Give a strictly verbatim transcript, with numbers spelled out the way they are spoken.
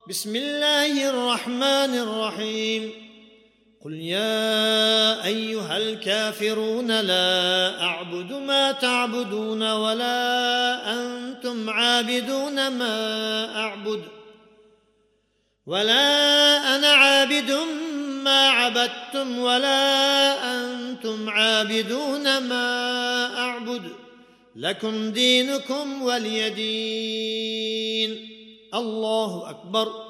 بسم الله الرحمن الرحيم قل يا أيها الكافرون لا أعبد ما تعبدون ولا أنتم عابدون ما أعبد ولا أنا عابد ما عبدتم ولا أنتم عابدون ما أعبد لكم دينكم ولي دين. الله أكبر.